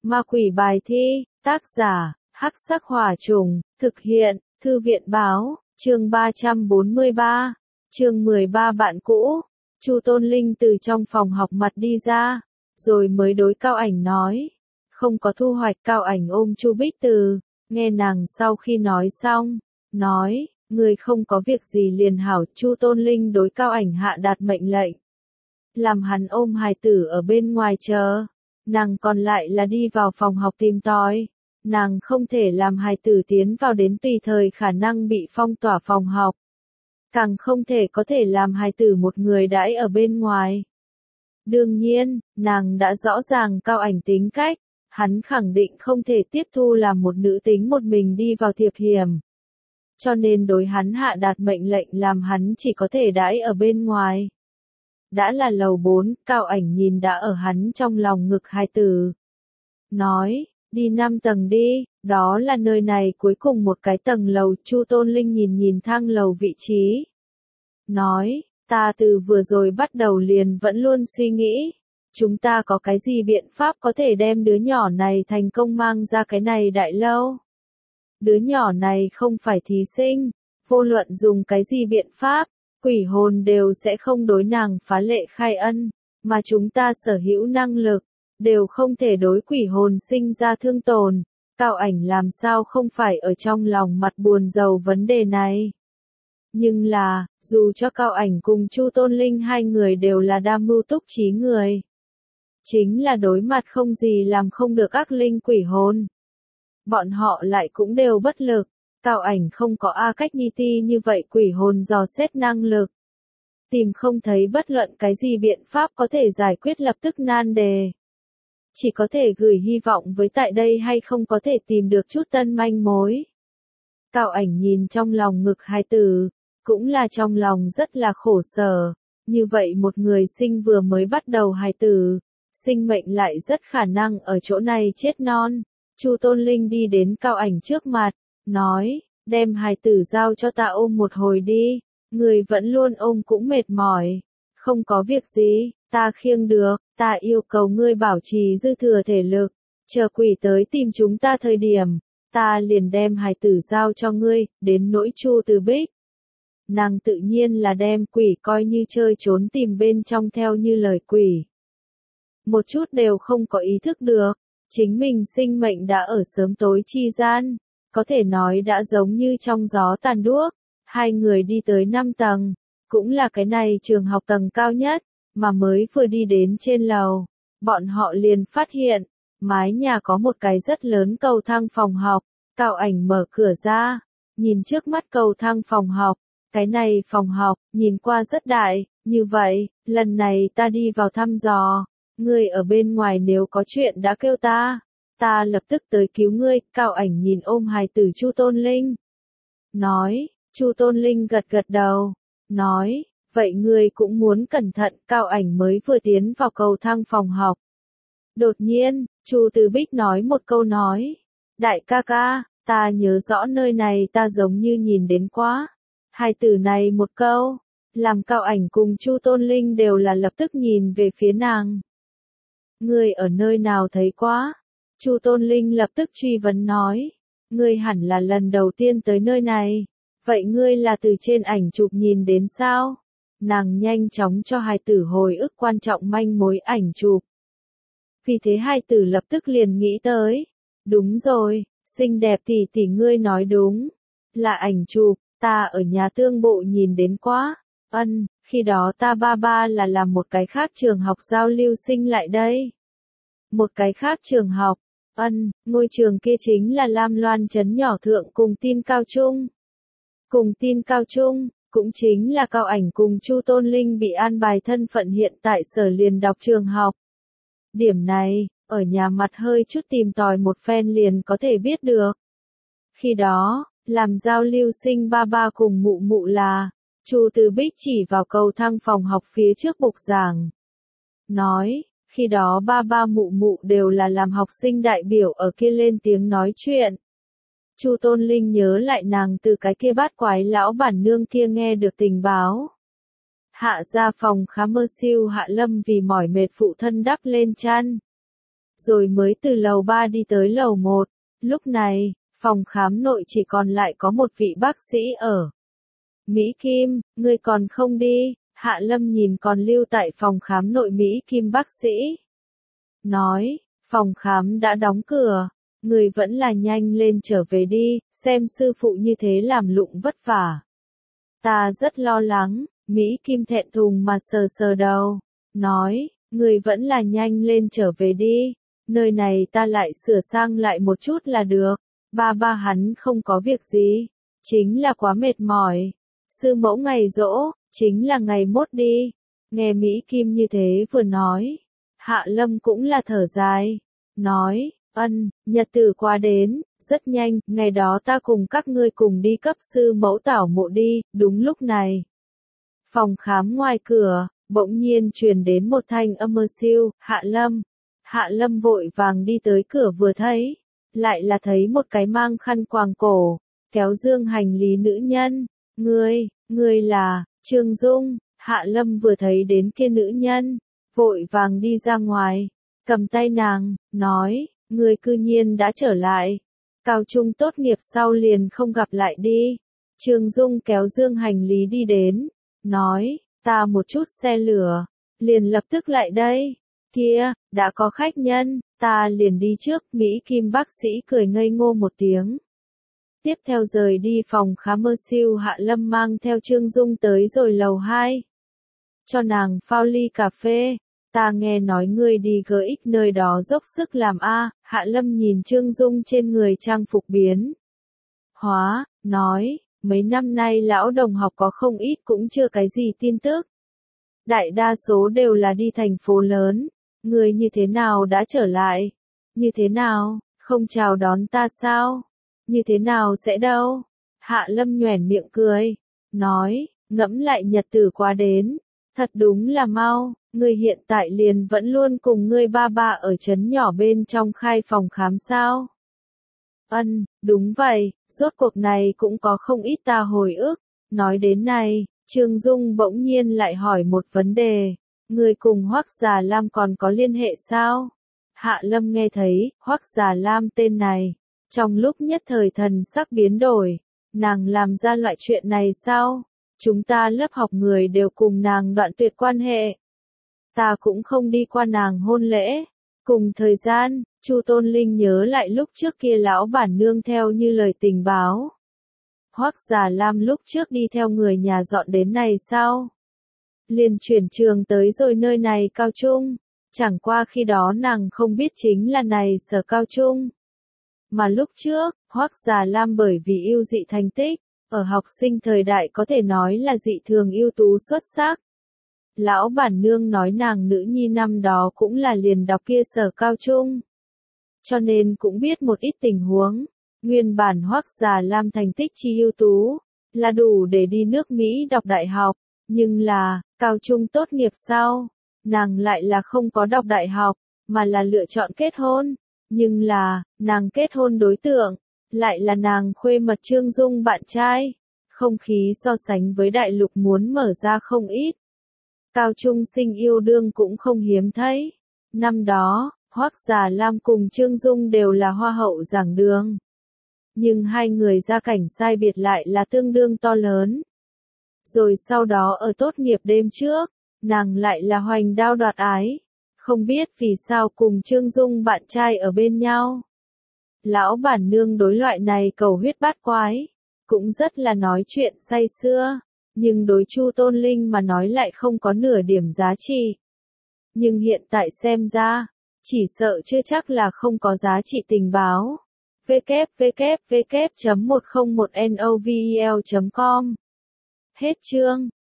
Ma quỷ bài thi, tác giả, Hắc Sắc Hỏa Trùng, thực hiện, Thư viện báo, chương 343, chương 13 bạn cũ. Chu Tôn Linh từ trong phòng học mặt đi ra, rồi mới đối Cao Ảnh nói. Không có thu hoạch. Cao Ảnh ôm Chu Bích Từ, nghe nàng sau khi nói xong, nói, người không có việc gì liền hảo. Chu Tôn Linh đối Cao Ảnh hạ đạt mệnh lệnh, làm hắn ôm hài tử ở bên ngoài chờ, nàng còn lại là đi vào phòng học tìm tòi. Nàng không thể làm hài tử tiến vào đến tùy thời khả năng bị phong tỏa phòng học, càng không thể có thể làm hài tử một người đãi ở bên ngoài. Đương nhiên, nàng đã rõ ràng Cao Ảnh tính cách, hắn khẳng định không thể tiếp thu làm một nữ tính một mình đi vào thiệp hiểm. Cho nên đối hắn hạ đạt mệnh lệnh làm hắn chỉ có thể đãi ở bên ngoài. Đã là lầu 4, Cao Ảnh nhìn đã ở hắn trong lòng ngực hài tử. Nói, đi 5 tầng đi, đó là nơi này cuối cùng một cái tầng lầu. Chu Tôn Linh nhìn thang lầu vị trí. Nói, ta từ vừa rồi bắt đầu liền vẫn luôn suy nghĩ, chúng ta có cái gì biện pháp có thể đem đứa nhỏ này thành công mang ra cái này đại lâu. Đứa nhỏ này không phải thí sinh, vô luận dùng cái gì biện pháp, quỷ hồn đều sẽ không đối nàng phá lệ khai ân, mà chúng ta sở hữu năng lực, đều không thể đối quỷ hồn sinh ra thương tổn. Cao Ảnh làm sao không phải ở trong lòng mặt buồn rầu vấn đề này. Nhưng là, dù cho Cao Ảnh cùng Chu Tôn Linh hai người đều là đam mưu túc trí người, chính là đối mặt không gì làm không được ác linh quỷ hồn, bọn họ lại cũng đều bất lực. Cao Ảnh không có A Cách Nhi Ti như vậy quỷ hồn dò xét năng lực, tìm không thấy bất luận cái gì biện pháp có thể giải quyết lập tức nan đề. Chỉ có thể gửi hy vọng với tại đây hay không có thể tìm được chút tân manh mối. Cao Ảnh nhìn trong lòng ngực hài tử, cũng là trong lòng rất là khổ sở. Như vậy một người sinh vừa mới bắt đầu hài tử, sinh mệnh lại rất khả năng ở chỗ này chết non. Chu Tôn Linh đi đến Cao Ảnh trước mặt, nói, đem hài tử giao cho ta ôm một hồi đi, người vẫn luôn ôm cũng mệt mỏi. Không có việc gì, ta khiêng được, ta yêu cầu ngươi bảo trì dư thừa thể lực, chờ quỷ tới tìm chúng ta thời điểm, ta liền đem hài tử giao cho ngươi. Đến nỗi Chu Từ Bích, nàng tự nhiên là đem quỷ coi như chơi trốn tìm bên trong theo như lời quỷ. Một chút đều không có ý thức được, chính mình sinh mệnh đã ở sớm tối chi gian, có thể nói đã giống như trong gió tàn đuốc. Hai người đi tới 5 tầng, cũng là cái này trường học tầng cao nhất, mà mới vừa đi đến trên lầu, bọn họ liền phát hiện, mái nhà có một cái rất lớn cầu thang phòng học. Cao Ảnh mở cửa ra, nhìn trước mắt cầu thang phòng học, cái này phòng học, nhìn qua rất đại, như vậy, lần này ta đi vào thăm dò, ngươi ở bên ngoài nếu có chuyện đã kêu ta lập tức tới cứu ngươi. Cao Ảnh nhìn ôm hài tử Chu Tôn Linh, nói. Chu Tôn Linh gật gật đầu, nói, vậy ngươi cũng muốn cẩn thận. Cao Ảnh mới vừa tiến vào cầu thang phòng học. Đột nhiên, Chu Từ Bích nói một câu nói, đại ca ca, ta nhớ rõ nơi này ta giống như nhìn đến quá. Hai từ này một câu, làm Cao Ảnh cùng Chu Tôn Linh đều là lập tức nhìn về phía nàng. Ngươi ở nơi nào thấy quá? Chu Tôn Linh lập tức truy vấn nói, ngươi hẳn là lần đầu tiên tới nơi này. Vậy ngươi là từ trên ảnh chụp nhìn đến sao? Nàng nhanh chóng cho hài tử hồi ức quan trọng manh mối ảnh chụp. Vì thế hài tử lập tức liền nghĩ tới. Đúng rồi, xinh đẹp tỷ tỷ ngươi nói đúng. Là ảnh chụp, ta ở nhà tương bộ nhìn đến quá. Khi đó ta ba là làm một cái khác trường học giao lưu sinh lại đây. Một cái khác trường học. Ngôi trường kia chính là Lam Loan trấn nhỏ thượng Cùng Tin Cao Trung. Cùng Tin Cao Trung, cũng chính là Cao Ảnh cùng Chu Tôn Linh bị an bài thân phận hiện tại sở liền đọc trường học. Điểm này, ở nhà mặt hơi chút tìm tòi một phen liền có thể biết được. Khi đó, làm giao lưu sinh ba cùng mụ mụ là, Chu Từ Bích chỉ vào cầu thang phòng học phía trước bục giảng. Nói, khi đó ba mụ mụ đều là làm học sinh đại biểu ở kia lên tiếng nói chuyện. Chu Tôn Linh nhớ lại nàng từ cái kia bát quái lão bản nương kia nghe được tình báo. Hạ ra phòng khám mơ siêu Hạ Lâm vì mỏi mệt phụ thân đắp lên chăn. rồi mới từ lầu 3 đi tới lầu 1. Lúc này, phòng khám nội chỉ còn lại có một vị bác sĩ ở. Mỹ Kim, ngươi còn không đi? Hạ Lâm nhìn còn lưu tại phòng khám nội Mỹ Kim bác sĩ. Nói, phòng khám đã đóng cửa, người vẫn là nhanh lên trở về đi, xem sư phụ như thế làm lụng vất vả. Ta rất lo lắng, Mỹ Kim thẹn thùng mà sờ sờ đầu, nói, người vẫn là nhanh lên trở về đi, nơi này ta lại sửa sang lại một chút là được, ba hắn không có việc gì, chính là quá mệt mỏi, sư mẫu ngày giỗ, chính là ngày mốt đi, nghe Mỹ Kim như thế vừa nói, Hạ Lâm cũng là thở dài, nói, nhật tử qua đến, rất nhanh, ngày đó ta cùng các ngươi cùng đi cấp sư mẫu tảo mộ đi, đúng lúc này. Phòng khám ngoài cửa, bỗng nhiên truyền đến một thanh âm mơ siêu, Hạ Lâm vội vàng đi tới cửa vừa thấy, lại là thấy một cái mang khăn quàng cổ, kéo dương hành lý nữ nhân, ngươi là, Trương Dung, Hạ Lâm vừa thấy đến kia nữ nhân, vội vàng đi ra ngoài, cầm tay nàng, nói, ngươi cư nhiên đã trở lại, cao trung tốt nghiệp sau liền không gặp lại đi. Trương Dung kéo dương hành lý đi đến, nói, ta một chút xe lửa, liền lập tức lại đây, kia, đã có khách nhân, ta liền đi trước, Mỹ Kim bác sĩ cười ngây ngô một tiếng. Tiếp theo rời đi phòng khám mơ siêu Hạ Lâm mang theo Trương Dung tới rồi lầu 2. Cho nàng phao ly cà phê. Ta nghe nói ngươi đi GX nơi đó dốc sức làm a. Hạ Lâm nhìn Trương Dung trên người trang phục biến hóa, nói, mấy năm nay lão đồng học có không ít cũng chưa cái gì tin tức. Đại đa số đều là đi thành phố lớn, ngươi như thế nào đã trở lại? Như thế nào, không chào đón ta sao? Như thế nào sẽ đâu? Hạ Lâm nhoẻn miệng cười, nói, ngẫm lại nhật tử qua đến, thật đúng là mau. Ngươi hiện tại liền vẫn luôn cùng ngươi ba ở trấn nhỏ bên trong khai phòng khám sao? Đúng vậy, rốt cuộc này cũng có không ít ta hồi ức. Nói đến này, Trương Dung bỗng nhiên lại hỏi một vấn đề. Ngươi cùng Hoắc Già Lam còn có liên hệ sao? Hạ Lâm nghe thấy, Hoắc Già Lam tên này. Trong lúc nhất thời thần sắc biến đổi, nàng làm ra loại chuyện này sao? Chúng ta lớp học người đều cùng nàng đoạn tuyệt quan hệ. Ta cũng không đi qua nàng hôn lễ. Cùng thời gian, Chu Tôn Linh nhớ lại lúc trước kia lão bản nương theo như lời tình báo. Hoắc Già Lam lúc trước đi theo người nhà dọn đến này sao? Liền chuyển trường tới rồi nơi này cao trung. Chẳng qua khi đó nàng không biết chính là này sở cao trung. Mà lúc trước, Hoắc Già Lam bởi vì ưu dị thành tích, ở học sinh thời đại có thể nói là dị thường ưu tú xuất sắc. Lão bản nương nói nàng nữ nhi năm đó cũng là liền đọc kia sở cao trung. Cho nên cũng biết một ít tình huống. Nguyên bản Hoắc Già Lam thành tích chi ưu tú, là đủ để đi nước Mỹ đọc đại học. Nhưng là, cao trung tốt nghiệp sau, nàng lại là không có đọc đại học, mà là lựa chọn kết hôn. Nhưng là, nàng kết hôn đối tượng, lại là nàng khuê mật Trương Dung bạn trai. Không khí so sánh với đại lục muốn mở ra không ít. Cao trung sinh yêu đương cũng không hiếm thấy. Năm đó, Hoắc Già Lam cùng Trương Dung đều là hoa hậu giảng đường. Nhưng hai người gia cảnh sai biệt lại là tương đương to lớn. Rồi sau đó ở tốt nghiệp đêm trước, nàng lại là hoành đao đoạt ái. Không biết vì sao cùng Trương Dung bạn trai ở bên nhau. Lão bản nương đối loại này cầu huyết bát quái, cũng rất là nói chuyện say sưa. Nhưng đối Chu Tôn Linh mà nói lại không có nửa điểm giá trị. Nhưng hiện tại xem ra, chỉ sợ chưa chắc là không có giá trị tình báo. www.101novel.com Hết chương.